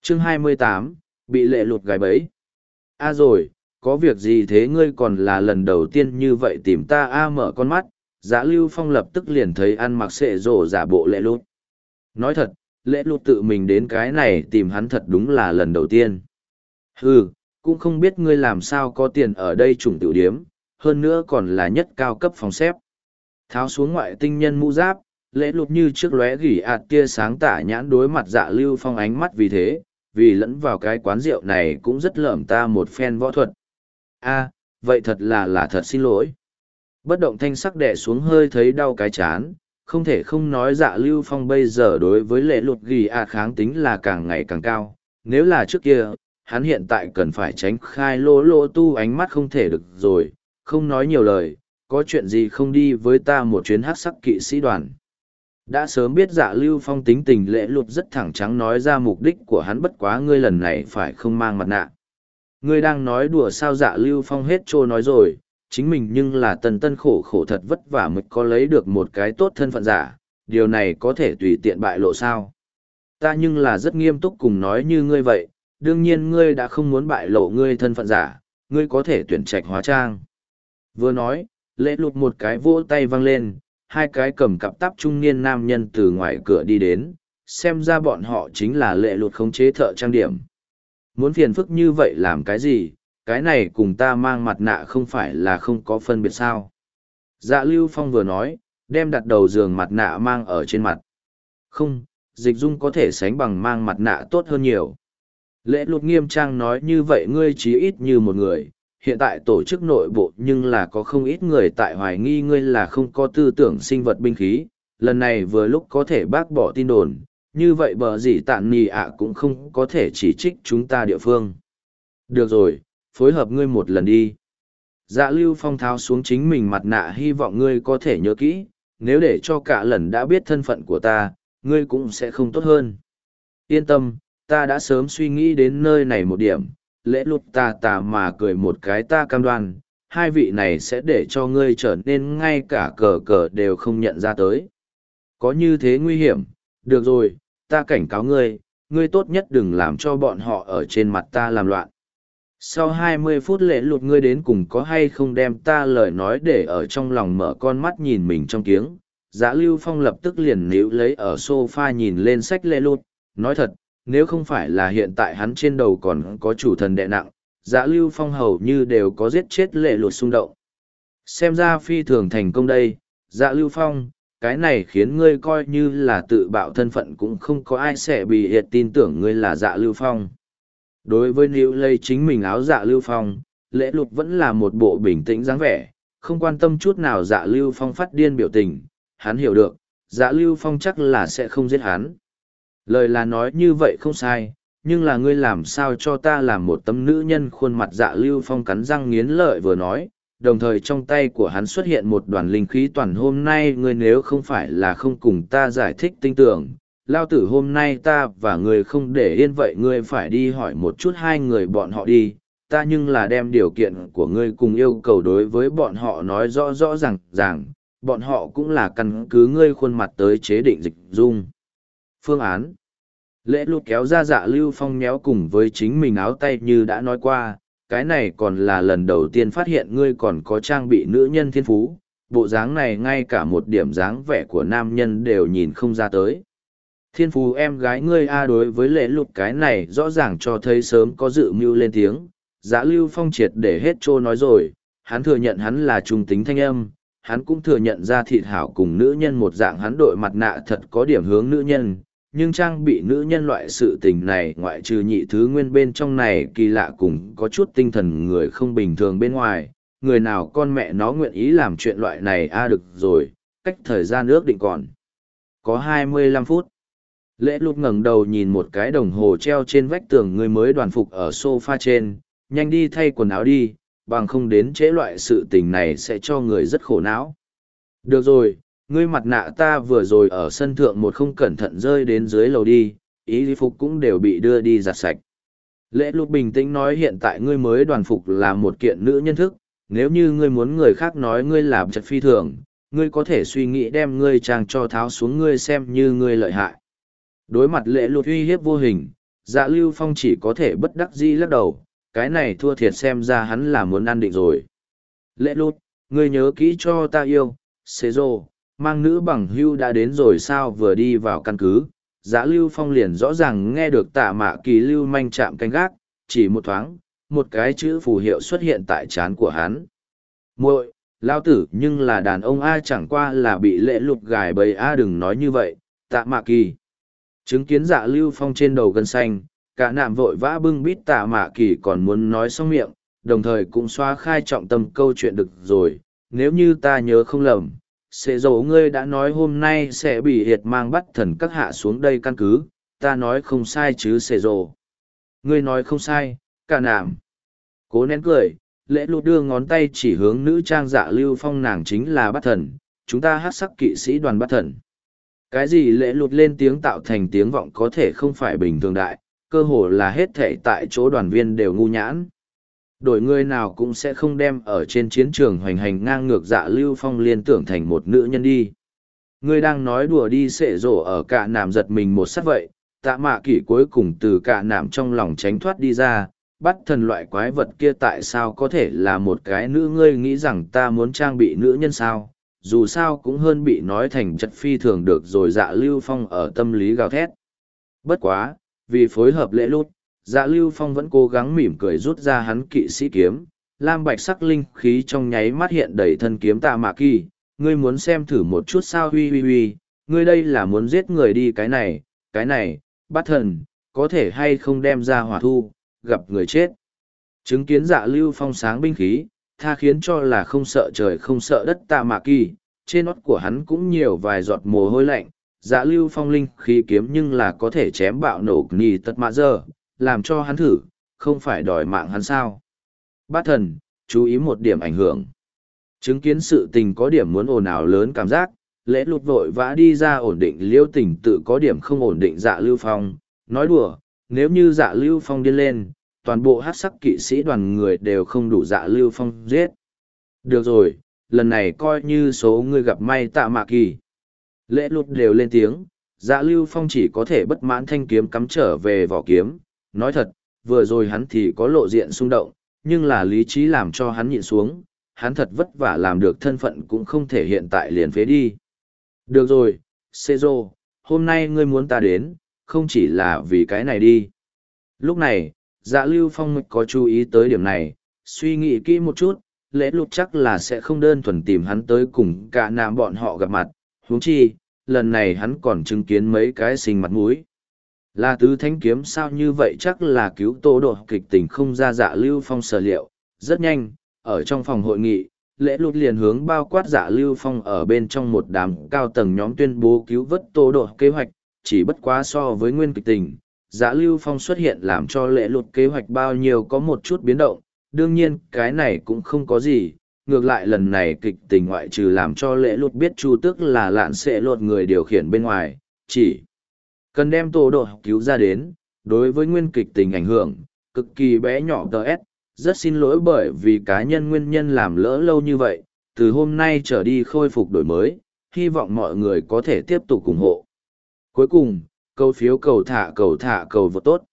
Chương 28, bị lệ lụt gài bẫy. A rồi, có việc gì thế ngươi còn là lần đầu tiên như vậy tìm ta a mở con mắt, Dạ Lưu Phong lập tức liền thấy ăn mặc xệ rổ giả bộ lệ lụt. Nói thật, lệ lụt tự mình đến cái này tìm hắn thật đúng là lần đầu tiên. Cũng không biết ngươi làm sao có tiền ở đây trùng tiểu điếm, hơn nữa còn là nhất cao cấp phòng xếp. Tháo xuống ngoại tinh nhân mũ giáp, lễ lụt như trước lóe gỉ ạt tia sáng tả nhãn đối mặt Dạ Lưu Phong ánh mắt vì thế, vì lẫn vào cái quán rượu này cũng rất lởm ta một phen võ thuật. Vậy thật là thật xin lỗi. Bất động thanh sắc đẻ xuống hơi thấy đau cái chán, không thể không nói Dạ Lưu Phong bây giờ đối với lễ lụt gỉ ạt kháng tính là càng ngày càng cao. Nếu là trước kia, hắn hiện tại cần phải tránh khai lô lô tu ánh mắt không thể được rồi, không nói nhiều lời, có chuyện gì không đi với ta một chuyến hắc sắc kỵ sĩ đoàn. Đã sớm biết Dạ Lưu Phong tính tình lễ lụt rất thẳng trắng nói ra mục đích của hắn, bất quá ngươi lần này phải không mang mặt nạ. Ngươi đang nói đùa sao? Dạ Lưu Phong hết trô nói rồi, chính mình nhưng là tần tân khổ khổ thật vất vả mới có lấy được một cái tốt thân phận giả, điều này có thể tùy tiện bại lộ sao? Ta nhưng là rất nghiêm túc cùng nói như ngươi vậy, đương nhiên ngươi đã không muốn bại lộ ngươi thân phận giả, ngươi có thể tuyển trạch hóa trang. Vừa nói, lễ lụt một cái vỗ tay văng lên, hai cái cầm cặp táp trung niên nam nhân từ ngoài cửa đi đến, xem ra bọn họ chính là lễ lụt khống chế thợ trang điểm. Muốn phiền phức như vậy làm cái gì, cái này cùng ta mang mặt nạ không phải là không có phân biệt sao. Dạ Lưu Phong vừa nói, đem đặt đầu giường mặt nạ mang ở trên mặt. Không, dịch dung có thể sánh bằng mang mặt nạ tốt hơn nhiều. Lễ lụt nghiêm trang nói như vậy ngươi chí ít như một người, hiện tại tổ chức nội bộ nhưng là có không ít người tại hoài nghi ngươi là không có tư tưởng sinh vật binh khí, lần này vừa lúc có thể bác bỏ tin đồn, như vậy bờ gì tạn nì ạ cũng không có thể chỉ trích chúng ta địa phương. Được rồi, phối hợp ngươi một lần đi. Dạ Lưu Phong tháo xuống chính mình mặt nạ, hy vọng ngươi có thể nhớ kỹ, nếu để cho cả lần đã biết thân phận của ta, ngươi cũng sẽ không tốt hơn. Yên tâm, ta đã sớm suy nghĩ đến nơi này một điểm, lễ lụt tà mà cười một cái, ta cam đoan, hai vị này sẽ để cho ngươi trở nên ngay cả cờ cờ đều không nhận ra tới. Có như thế nguy hiểm, được rồi, ta cảnh cáo ngươi, ngươi tốt nhất đừng làm cho bọn họ ở trên mặt ta làm loạn. Sau 20 phút lễ lụt ngươi đến cùng có hay không đem ta lời nói để ở trong lòng, mở con mắt nhìn mình trong kiếng. Dạ Lưu Phong lập tức liền níu lấy ở sofa nhìn lên sách lễ lụt, nói thật, nếu không phải là hiện tại hắn trên đầu còn có chủ thần đè nặng, Dạ Lưu Phong hầu như đều có giết chết lệ lụt xung động. Xem ra phi thường thành công đây, Dạ Lưu Phong, cái này khiến ngươi coi như là tự bạo thân phận cũng không có ai sẽ bị hiệt tin tưởng ngươi là Dạ Lưu Phong. Đối với níu lấy chính mình áo Dạ Lưu Phong, lễ lụt vẫn là một bộ bình tĩnh dáng vẻ, không quan tâm chút nào Dạ Lưu Phong phát điên biểu tình, hắn hiểu được, Dạ Lưu Phong chắc là sẽ không giết hắn. Lời là nói như vậy không sai, nhưng là ngươi làm sao cho ta làm một tấm nữ nhân khuôn mặt? Dạ Lưu Phong cắn răng nghiến lợi vừa nói, đồng thời trong tay của hắn xuất hiện một đoàn linh khí toàn. Hôm nay ngươi nếu không phải là không cùng ta giải thích tinh tưởng, lao tử hôm nay ta và ngươi không để yên, vậy ngươi phải đi hỏi một chút hai người bọn họ đi, ta nhưng là đem điều kiện của ngươi cùng yêu cầu đối với bọn họ nói rõ rõ ràng, bọn họ cũng là căn cứ ngươi khuôn mặt tới chế định dịch dung phương án. Lễ lụt kéo ra Dạ Lưu Phong méo cùng với chính mình áo tay như đã nói qua, cái này còn là lần đầu tiên phát hiện ngươi còn có trang bị nữ nhân thiên phú, bộ dáng này ngay cả một điểm dáng vẻ của nam nhân đều nhìn không ra tới. Thiên phú em gái ngươi đối với lễ lụt cái này rõ ràng cho thấy sớm có dự mưu lên tiếng, Dạ Lưu Phong triệt để hết trô nói rồi, hắn thừa nhận hắn là trung tính thanh âm, hắn cũng thừa nhận ra thịt hảo cùng nữ nhân một dạng, hắn đội mặt nạ thật có điểm hướng nữ nhân. Nhưng trang bị nữ nhân loại sự tình này ngoại trừ nhị thứ nguyên bên trong này kỳ lạ cùng có chút tinh thần người không bình thường bên ngoài, người nào con mẹ nó nguyện ý làm chuyện loại này được rồi, cách thời gian ước định còn có 25 phút. Lễ lụt ngẩng đầu nhìn một cái đồng hồ treo trên vách tường, người mới đoàn phục ở sofa trên, nhanh đi thay quần áo đi, bằng không đến trễ loại sự tình này sẽ cho người rất khổ não. Được rồi. Ngươi mặt nạ ta vừa rồi ở sân thượng một không cẩn thận rơi đến dưới lầu đi, y phục cũng đều bị đưa đi giặt sạch. Lễ lụt bình tĩnh nói, hiện tại ngươi mới đoàn phục là một kiện nữ nhân thức, nếu như ngươi muốn người khác nói ngươi làm trật phi thường, ngươi có thể suy nghĩ đem ngươi trang cho tháo xuống, ngươi xem như ngươi lợi hại. Đối mặt lễ lụt uy hiếp vô hình, Dạ Lưu Phong chỉ có thể bất đắc dĩ lắc đầu, cái này thua thiệt xem ra hắn là muốn ăn định rồi. Lễ lút, ngươi nhớ kỹ cho ta yêu, xế rô, mang nữ bằng hưu đã đến rồi sao vừa đi vào căn cứ. Dạ Lưu Phong liền rõ ràng nghe được Tạ Mạ Kỳ lưu manh chạm canh gác, chỉ một thoáng, một cái chữ phù hiệu xuất hiện tại trán của hắn. Muội, lao tử nhưng là đàn ông A chẳng qua là bị lễ lụt gài bầy A đừng nói như vậy, Tạ Mạ Kỳ. Chứng kiến Dạ Lưu Phong trên đầu gân xanh, cả nạm vội vã bưng bít Tạ Mạ Kỳ còn muốn nói xong miệng, đồng thời cũng xóa khai trọng tâm câu chuyện được rồi, nếu như ta nhớ không lầm. Sẽ dỗ ngươi đã nói hôm nay sẽ bị hiệt mang bắt thần các hạ xuống đây căn cứ, ta nói không sai chứ sẽ dỗ. Ngươi nói không sai, cả nạm. Cố nén cười, lễ lụt đưa ngón tay chỉ hướng nữ trang Dạ Lưu Phong nàng chính là bắt thần, chúng ta hát sắc kỵ sĩ đoàn bắt thần. Cái gì lễ lụt lên tiếng tạo thành tiếng vọng có thể không phải bình thường đại, cơ hồ là hết thể tại chỗ đoàn viên đều ngu nhãn. Đổi người nào cũng sẽ không đem ở trên chiến trường hoành hành ngang ngược Dạ Lưu Phong liên tưởng thành một nữ nhân đi. Ngươi đang nói đùa đi xệ rổ ở cả nạm giật mình một sát vậy, Tạ Mạ Kỷ cuối cùng từ cả nạm trong lòng tránh thoát đi ra, bắt thần loại quái vật kia tại sao có thể là một cái nữ, ngươi nghĩ rằng ta muốn trang bị nữ nhân sao, dù sao cũng hơn bị nói thành chất phi thường được rồi. Dạ Lưu Phong ở tâm lý gào thét. Bất quá, vì phối hợp lễ lút, Dạ Lưu Phong vẫn cố gắng mỉm cười rút ra hắn kỵ sĩ kiếm, lam bạch sắc linh khí trong nháy mắt hiện đầy thân kiếm Tạ Mạ Kỳ, ngươi muốn xem thử một chút sao, huy huy huy, ngươi đây là muốn giết người đi, cái này, bắt thần, có thể hay không đem ra hỏa thu, gặp người chết. Chứng kiến Dạ Lưu Phong sáng binh khí, tha khiến cho là không sợ trời không sợ đất Tạ Mạ Kỳ, trên nót của hắn cũng nhiều vài giọt mồ hôi lạnh. Dạ Lưu Phong linh khí kiếm nhưng là có thể chém bạo nổ nì tật mạ giờ, làm cho hắn thử, không phải đòi mạng hắn sao. Bát thần, chú ý một điểm ảnh hưởng. Chứng kiến sự tình có điểm muốn ồn ào lớn cảm giác, lễ lụt vội vã đi ra ổn định liêu tình tự có điểm không ổn định Dạ Lưu Phong, nói đùa, nếu như Dạ Lưu Phong điên lên, toàn bộ hát sắc kỵ sĩ đoàn người đều không đủ Dạ Lưu Phong giết. Được rồi, lần này coi như số người gặp may Tạ Mạ Kỳ. Lễ lụt đều lên tiếng, Dạ Lưu Phong chỉ có thể bất mãn thanh kiếm cắm trở về vỏ kiếm. Nói thật, vừa rồi hắn thì có lộ diện xung động, nhưng là lý trí làm cho hắn nhịn xuống, hắn thật vất vả làm được thân phận cũng không thể hiện tại liền phế đi. Được rồi, Sezo, hôm nay ngươi muốn ta đến, không chỉ là vì cái này đi. Lúc này, Dạ Lưu Phong có chú ý tới điểm này, suy nghĩ kỹ một chút, lễ lụt chắc là sẽ không đơn thuần tìm hắn tới cùng cả nạm bọn họ gặp mặt, huống chi, lần này hắn còn chứng kiến mấy cái sinh mặt mũi. Là tứ thanh kiếm sao, như vậy chắc là cứu tô độ kịch tình không ra. Dạ Lưu Phong sở liệu. Rất nhanh, ở trong phòng hội nghị, lễ lụt liền hướng bao quát Dạ Lưu Phong ở bên trong một đám cao tầng nhóm tuyên bố cứu vớt tô độ kế hoạch, chỉ bất quá so với nguyên kịch tình. Dạ Lưu Phong xuất hiện làm cho lễ lụt kế hoạch bao nhiêu có một chút biến động, đương nhiên cái này cũng không có gì, ngược lại lần này kịch tình ngoại trừ làm cho lễ lụt biết Chu Tước là lạn sẽ lột người điều khiển bên ngoài, chỉ cần đem tô độ cứu ra đến, đối với nguyên kịch tình ảnh hưởng, cực kỳ bé nhỏ. TS, rất xin lỗi bởi vì cá nhân nguyên nhân làm lỡ lâu như vậy, từ hôm nay trở đi khôi phục đổi mới, hy vọng mọi người có thể tiếp tục ủng hộ. Cuối cùng, cầu phiếu cầu thả cầu vote tốt.